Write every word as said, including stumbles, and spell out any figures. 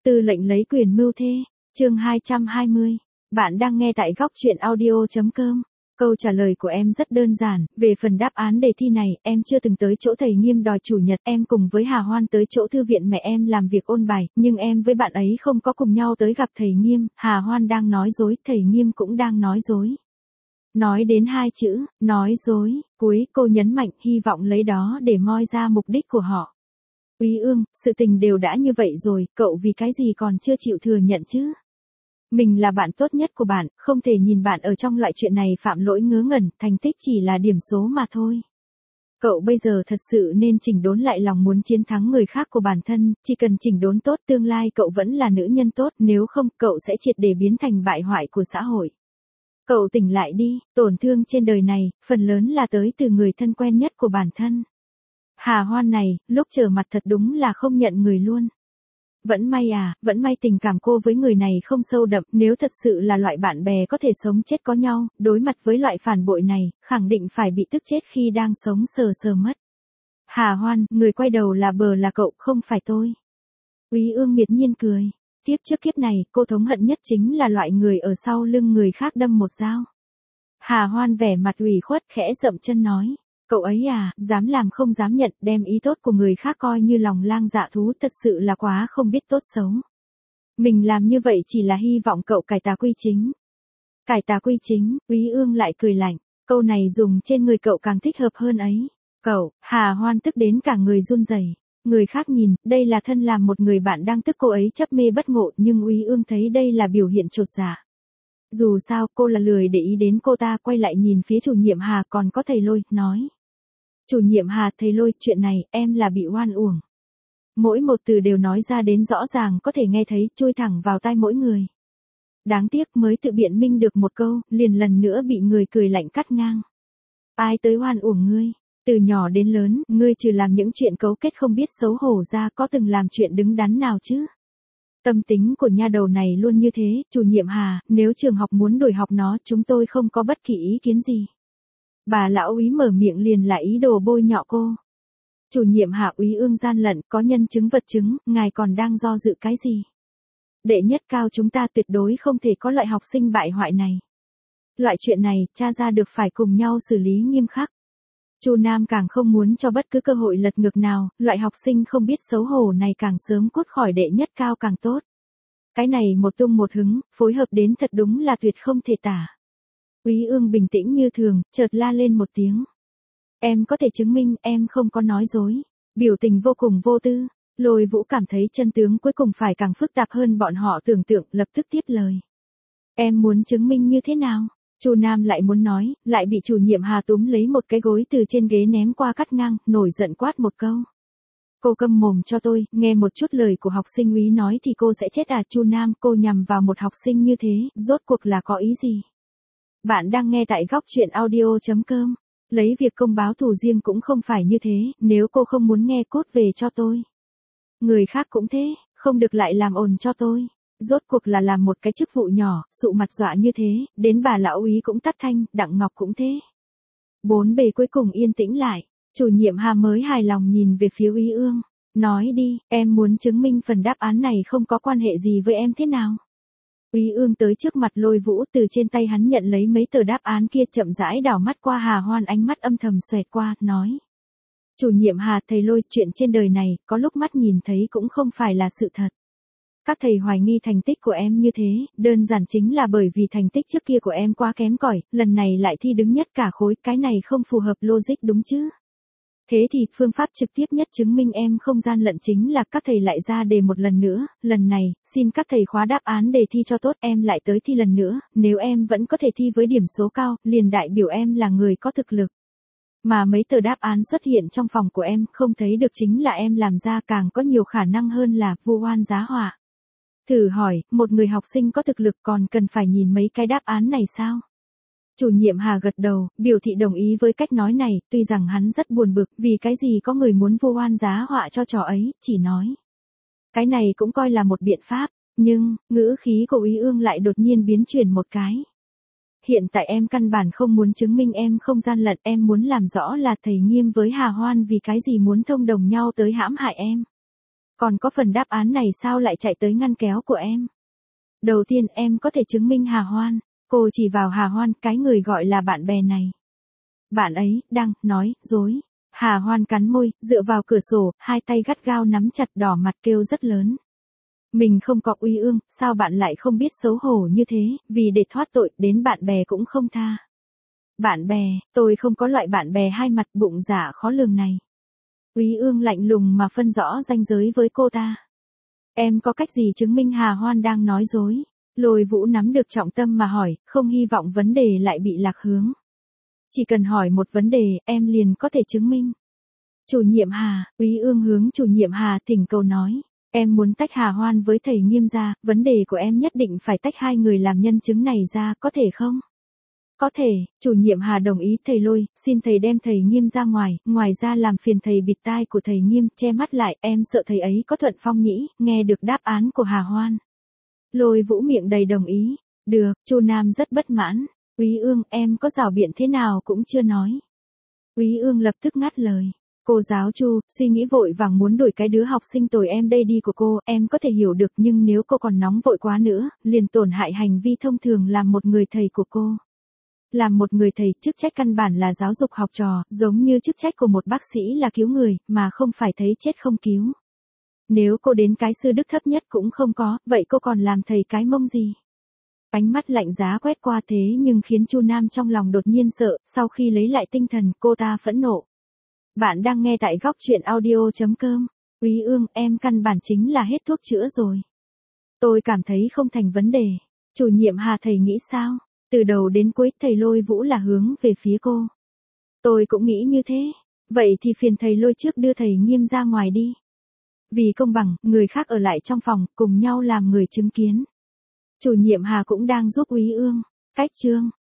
Tư lệnh lấy quyền mưu thê, chương hai trăm hai mươi. Bạn đang nghe tại góc truyện audio.com. Câu trả lời của em rất đơn giản, về phần đáp án đề thi này, em chưa từng tới chỗ thầy Nghiêm đòi chủ nhật, em cùng với Hà Hoan tới chỗ thư viện mẹ em làm việc ôn bài, nhưng em với bạn ấy không có cùng nhau tới gặp thầy Nghiêm, Hà Hoan đang nói dối, thầy Nghiêm cũng đang nói dối. Nói đến hai chữ, nói dối, cuối cô nhấn mạnh hy vọng lấy đó để moi ra mục đích của họ. Úy Ương, sự tình đều đã như vậy rồi, cậu vì cái gì còn chưa chịu thừa nhận chứ? Mình là bạn tốt nhất của bạn, không thể nhìn bạn ở trong loại chuyện này phạm lỗi ngớ ngẩn, thành tích chỉ là điểm số mà thôi. Cậu bây giờ thật sự nên chỉnh đốn lại lòng muốn chiến thắng người khác của bản thân, chỉ cần chỉnh đốn tốt tương lai cậu vẫn là nữ nhân tốt, nếu không cậu sẽ triệt để biến thành bại hoại của xã hội. Cậu tỉnh lại đi, tổn thương trên đời này, phần lớn là tới từ người thân quen nhất của bản thân. Hà Hoan này, lúc trở mặt thật đúng là không nhận người luôn. Vẫn may à, vẫn may tình cảm cô với người này không sâu đậm, nếu thật sự là loại bạn bè có thể sống chết có nhau, đối mặt với loại phản bội này, khẳng định phải bị tức chết khi đang sống sờ sờ mất. Hà Hoan, người quay đầu là bờ là cậu, không phải tôi. Úy Ương miệt nhiên cười. Kiếp trước kiếp này, cô thống hận nhất chính là loại người ở sau lưng người khác đâm một dao. Hà Hoan vẻ mặt ủy khuất khẽ dậm chân nói. Cậu ấy à, dám làm không dám nhận, đem ý tốt của người khác coi như lòng lang dạ thú, thật sự là quá không biết tốt xấu. Mình làm như vậy chỉ là hy vọng cậu cải tà quy chính. Cải tà quy chính, Úy Ương lại cười lạnh, câu này dùng trên người cậu càng thích hợp hơn ấy. Cậu, Hà Hoan tức đến cả người run rẩy. Người khác nhìn, đây là thân làm một người bạn đang tức cô ấy chấp mê bất ngộ, nhưng Úy Ương thấy đây là biểu hiện chột dạ. Dù sao, cô là lười để ý đến cô ta, quay lại nhìn phía chủ nhiệm Hà còn có thầy Lôi, nói. Chủ nhiệm Hà, thầy Lôi, chuyện này, em là bị oan uổng. Mỗi một từ đều nói ra đến rõ ràng có thể nghe thấy, chui thẳng vào tai mỗi người. Đáng tiếc mới tự biện minh được một câu, liền lần nữa bị người cười lạnh cắt ngang. Ai tới oan uổng ngươi? Từ nhỏ đến lớn, ngươi trừ làm những chuyện cấu kết không biết xấu hổ ra có từng làm chuyện đứng đắn nào chứ? Tâm tính của nha đầu này luôn như thế, chủ nhiệm Hà, nếu trường học muốn đuổi học nó, chúng tôi không có bất kỳ ý kiến gì. Bà lão Úy mở miệng liền là ý đồ bôi nhọ cô. Chủ nhiệm Hà, Úy Ương gian lận, có nhân chứng vật chứng, ngài còn đang do dự cái gì? Đệ nhất cao chúng ta tuyệt đối không thể có loại học sinh bại hoại này. Loại chuyện này, tra ra được phải cùng nhau xử lý nghiêm khắc. Chu Nam càng không muốn cho bất cứ cơ hội lật ngược nào, loại học sinh không biết xấu hổ này càng sớm cút khỏi đệ nhất cao càng tốt. Cái này một tung một hứng, phối hợp đến thật đúng là tuyệt không thể tả. Úy Ương bình tĩnh như thường, chợt la lên một tiếng. Em có thể chứng minh em không có nói dối. Biểu tình vô cùng vô tư. Lôi Vũ cảm thấy chân tướng cuối cùng phải càng phức tạp hơn bọn họ tưởng tượng, lập tức tiếp lời. Em muốn chứng minh như thế nào? Chu Nam lại muốn nói, lại bị chủ nhiệm Hà túm lấy một cái gối từ trên ghế ném qua cắt ngang, nổi giận quát một câu. Cô câm mồm cho tôi, nghe một chút lời của học sinh Úy nói thì cô sẽ chết à? Chu Nam, cô nhằm vào một học sinh như thế, rốt cuộc là có ý gì? Bạn đang nghe tại góc truyện audio.com. Lấy việc công báo thù riêng cũng không phải như thế, nếu cô không muốn nghe cút về cho tôi. Người khác cũng thế, không được lại làm ồn cho tôi. Rốt cuộc là làm một cái chức vụ nhỏ, sụ mặt dọa như thế, đến bà lão Úy cũng tắt thanh, Đặng Ngọc cũng thế. Bốn bề cuối cùng yên tĩnh lại, chủ nhiệm Hà mới hài lòng nhìn về phía Úy Ương, nói đi, em muốn chứng minh phần đáp án này không có quan hệ gì với em thế nào? Úy Ương tới trước mặt Lôi Vũ, từ trên tay hắn nhận lấy mấy tờ đáp án kia, chậm rãi đảo mắt qua Hà Hoan, ánh mắt âm thầm xoẹt qua, nói. Chủ nhiệm Hà, thầy Lôi, chuyện trên đời này, có lúc mắt nhìn thấy cũng không phải là sự thật. Các thầy hoài nghi thành tích của em như thế, đơn giản chính là bởi vì thành tích trước kia của em quá kém cỏi, lần này lại thi đứng nhất cả khối, cái này không phù hợp logic đúng chứ? Thế thì, phương pháp trực tiếp nhất chứng minh em không gian lận chính là các thầy lại ra đề một lần nữa, lần này, xin các thầy khóa đáp án đề thi cho tốt, em lại tới thi lần nữa, nếu em vẫn có thể thi với điểm số cao, liền đại biểu em là người có thực lực. Mà mấy tờ đáp án xuất hiện trong phòng của em, không thấy được chính là em làm ra, càng có nhiều khả năng hơn là vu oan giá họa. Thử hỏi, một người học sinh có thực lực còn cần phải nhìn mấy cái đáp án này sao? Chủ nhiệm Hà gật đầu, biểu thị đồng ý với cách nói này, tuy rằng hắn rất buồn bực, vì cái gì có người muốn vu oan giá họa cho trò ấy, chỉ nói. Cái này cũng coi là một biện pháp, nhưng, ngữ khí của Úy Ương lại đột nhiên biến chuyển một cái. Hiện tại em căn bản không muốn chứng minh em không gian lận, em muốn làm rõ là thầy Nghiêm với Hà Hoan vì cái gì muốn thông đồng nhau tới hãm hại em. Còn có phần đáp án này sao lại chạy tới ngăn kéo của em? Đầu tiên em có thể chứng minh Hà Hoan. Cô chỉ vào Hà Hoan, cái người gọi là bạn bè này. Bạn ấy, đang, nói, dối. Hà Hoan cắn môi, dựa vào cửa sổ, hai tay gắt gao nắm chặt đỏ mặt kêu rất lớn. Mình không có Úy Ương, sao bạn lại không biết xấu hổ như thế, vì để thoát tội, đến bạn bè cũng không tha. Bạn bè, tôi không có loại bạn bè hai mặt bụng dạ khó lường này. Úy Ương lạnh lùng mà phân rõ ranh giới với cô ta. Em có cách gì chứng minh Hà Hoan đang nói dối? Lôi Vũ nắm được trọng tâm mà hỏi, không hy vọng vấn đề lại bị lạc hướng. Chỉ cần hỏi một vấn đề, em liền có thể chứng minh. Chủ nhiệm Hà, Úy Ương hướng chủ nhiệm Hà thỉnh cầu nói. Em muốn tách Hà Hoan với thầy Nghiêm ra, vấn đề của em nhất định phải tách hai người làm nhân chứng này ra, có thể không? Có thể, chủ nhiệm Hà đồng ý. Thầy Lôi, xin thầy đem thầy Nghiêm ra ngoài, ngoài ra làm phiền thầy bịt tai của thầy Nghiêm, che mắt lại, em sợ thầy ấy có thuận phong nhĩ, nghe được đáp án của Hà Hoan. Lôi Vũ miệng đầy đồng ý. Được, Chu Nam rất bất mãn. Úy Ương, em có rảo biện thế nào cũng chưa nói. Úy Ương lập tức ngắt lời. Cô giáo Chu, suy nghĩ vội vàng muốn đuổi cái đứa học sinh tồi em đây đi của cô, em có thể hiểu được, nhưng nếu cô còn nóng vội quá nữa, liền tổn hại hành vi thông thường làm một người thầy của cô. Làm một người thầy, chức trách căn bản là giáo dục học trò, giống như chức trách của một bác sĩ là cứu người, mà không phải thấy chết không cứu. Nếu cô đến cái sư đức thấp nhất cũng không có, vậy cô còn làm thầy cái mông gì? Ánh mắt lạnh giá quét qua thế nhưng khiến Chu Nam trong lòng đột nhiên sợ, sau khi lấy lại tinh thần, cô ta phẫn nộ. Bạn đang nghe tại góc truyện audio.com. Úy Ương, em căn bản chính là hết thuốc chữa rồi. Tôi cảm thấy không thành vấn đề. Chủ nhiệm Hà thầy nghĩ sao? Từ đầu đến cuối thầy Lôi Vũ là hướng về phía cô. Tôi cũng nghĩ như thế. Vậy thì phiền thầy Lôi trước đưa thầy Nghiêm ra ngoài đi. Vì công bằng, người khác ở lại trong phòng, cùng nhau làm người chứng kiến. Chủ nhiệm Hà cũng đang giúp Úy Ương. Cách chương.